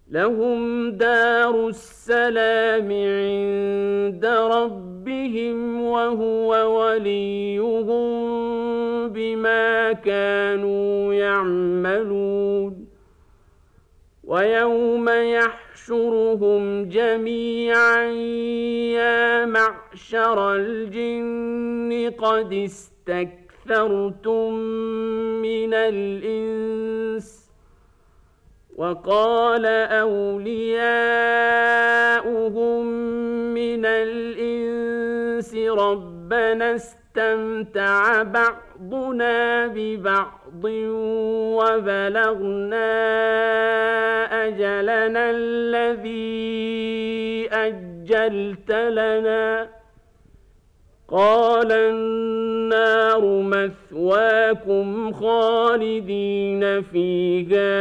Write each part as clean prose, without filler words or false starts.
لهم دار السلام عند ربهم وهو وليهم بما كانوا يعملون ويوم يحشرهم جميعا يا معشر الجن قد استكثرتم من الإنس وقال أولياؤهم من الإنس ربنا استمتع بعضنا ببعض وبلغنا أجلنا الذي أجلت لنا قال النار مثواكم خالدين فيها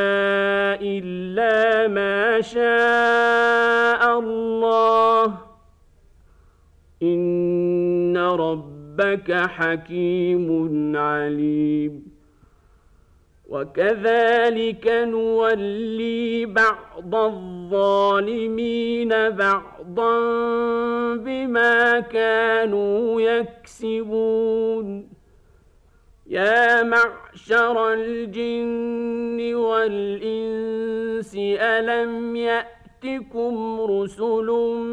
إلا ما شاء الله إن ربك حكيم عليم وكذلك نولي بعض الظالمين بعضا بما كانوا يكسبون يا معشر الجن والإنس ألم يأتكم رسل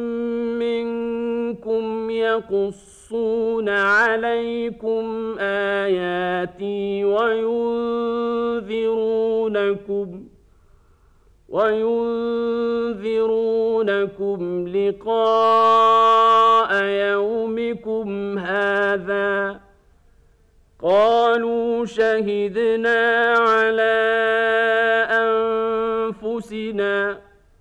منكم يقصون عليكم آياتي وينذرونكم لقاء يومكم هذا قالوا شهدنا على أنفسنا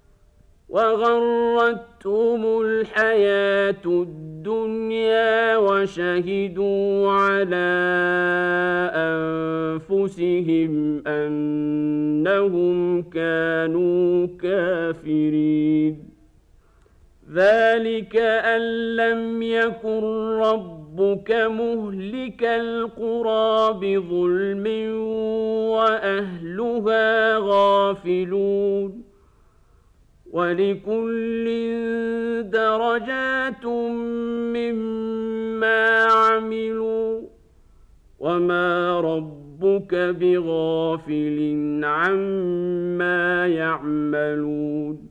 وغرتهم الحياة الدنيا وشهدوا على أنفسهم أنهم كانوا كافرين ذلك أن لم يكن ربك مهلك القرى بظلم وأهلها غافلون ولكل درجات مما عملوا وما ربك بغافل عما يعملون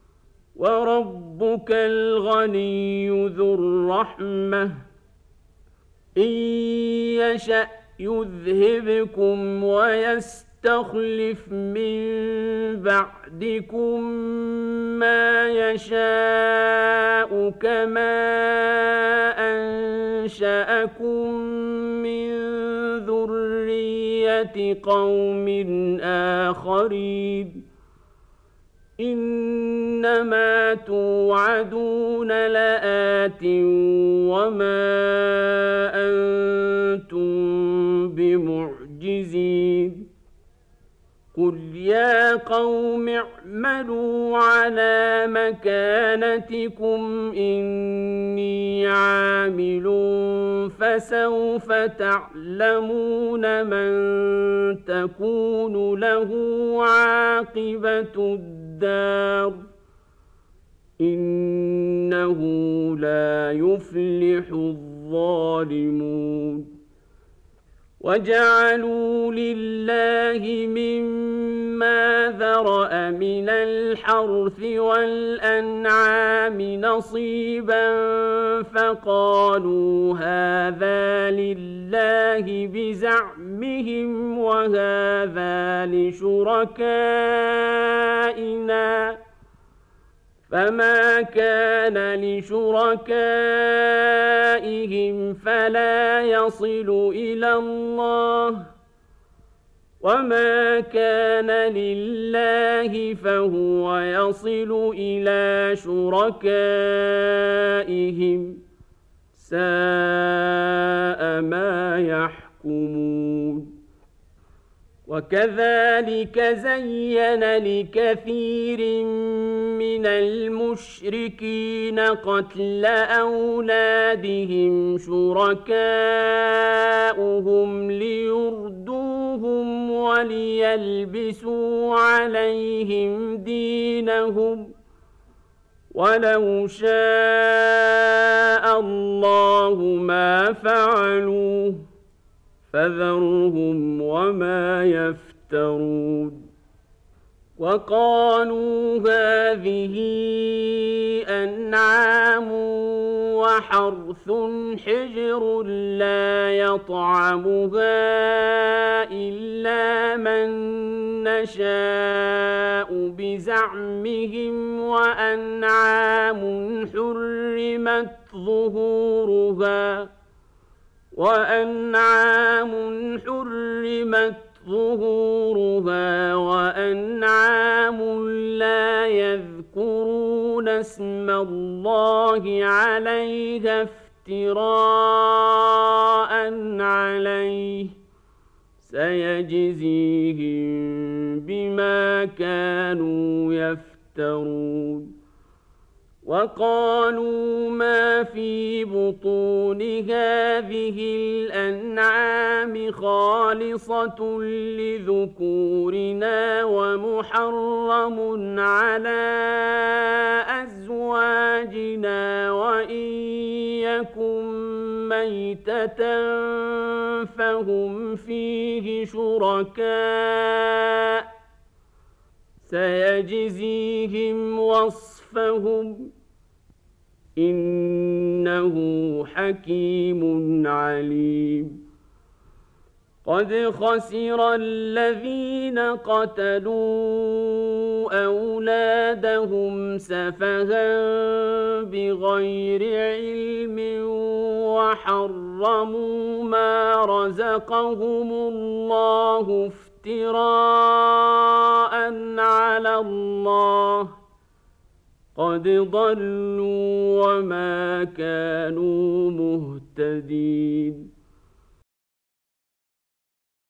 وربك الغني ذو الرحمة إن يشأ يذهبكم ويستخلف من بعدكم ما يشاء كما أنشأكم من ذرية قوم آخرين إنما توعدون لآت وما أنتم بمعجزين قل يا قوم اعملوا على مكانتكم إني عامل فسوف تعلمون من تكون له عاقبة الدار إنه لا يفلح الظالمون وجعلوا لله مما ذرأ من الحرث والأنعام نصيبا فقالوا هذا لله بزعمهم وهذا لشركائنا فما كان لشركائهم فلا يصل إلى الله وما كان لله فهو يصل إلى شركائهم ساء ما يحكمون وكذلك زين لكثير من المشركين قتل أولادهم شركاؤهم ليردوهم ليفتنوهم وليلبسوا عليهم دينهم ولو شاء الله ما فعلوه فذرهم وما يفترون وقالوا هذه أنعام وحرث حجر لا يطعمها إلا من نشاء بزعمهم وأنعام حرمت ظهورها وأنعام لا يذكرون اسم الله عليها افتراء عليه سيجزيهم بما كانوا يفترون وقالوا ما في بطون هذه الأنعام خالصة لذكورنا ومحرم على أزواجنا وإن يكن ميتة فهم فيه شركاء سيجزيهم وصفهم إنه حكيم عليم قد خسر الذين قتلوا أولادهم سفها بغير علم وحرموا ما رزقهم الله افتراء على الله قد ضلوا وما كانوا مهتدين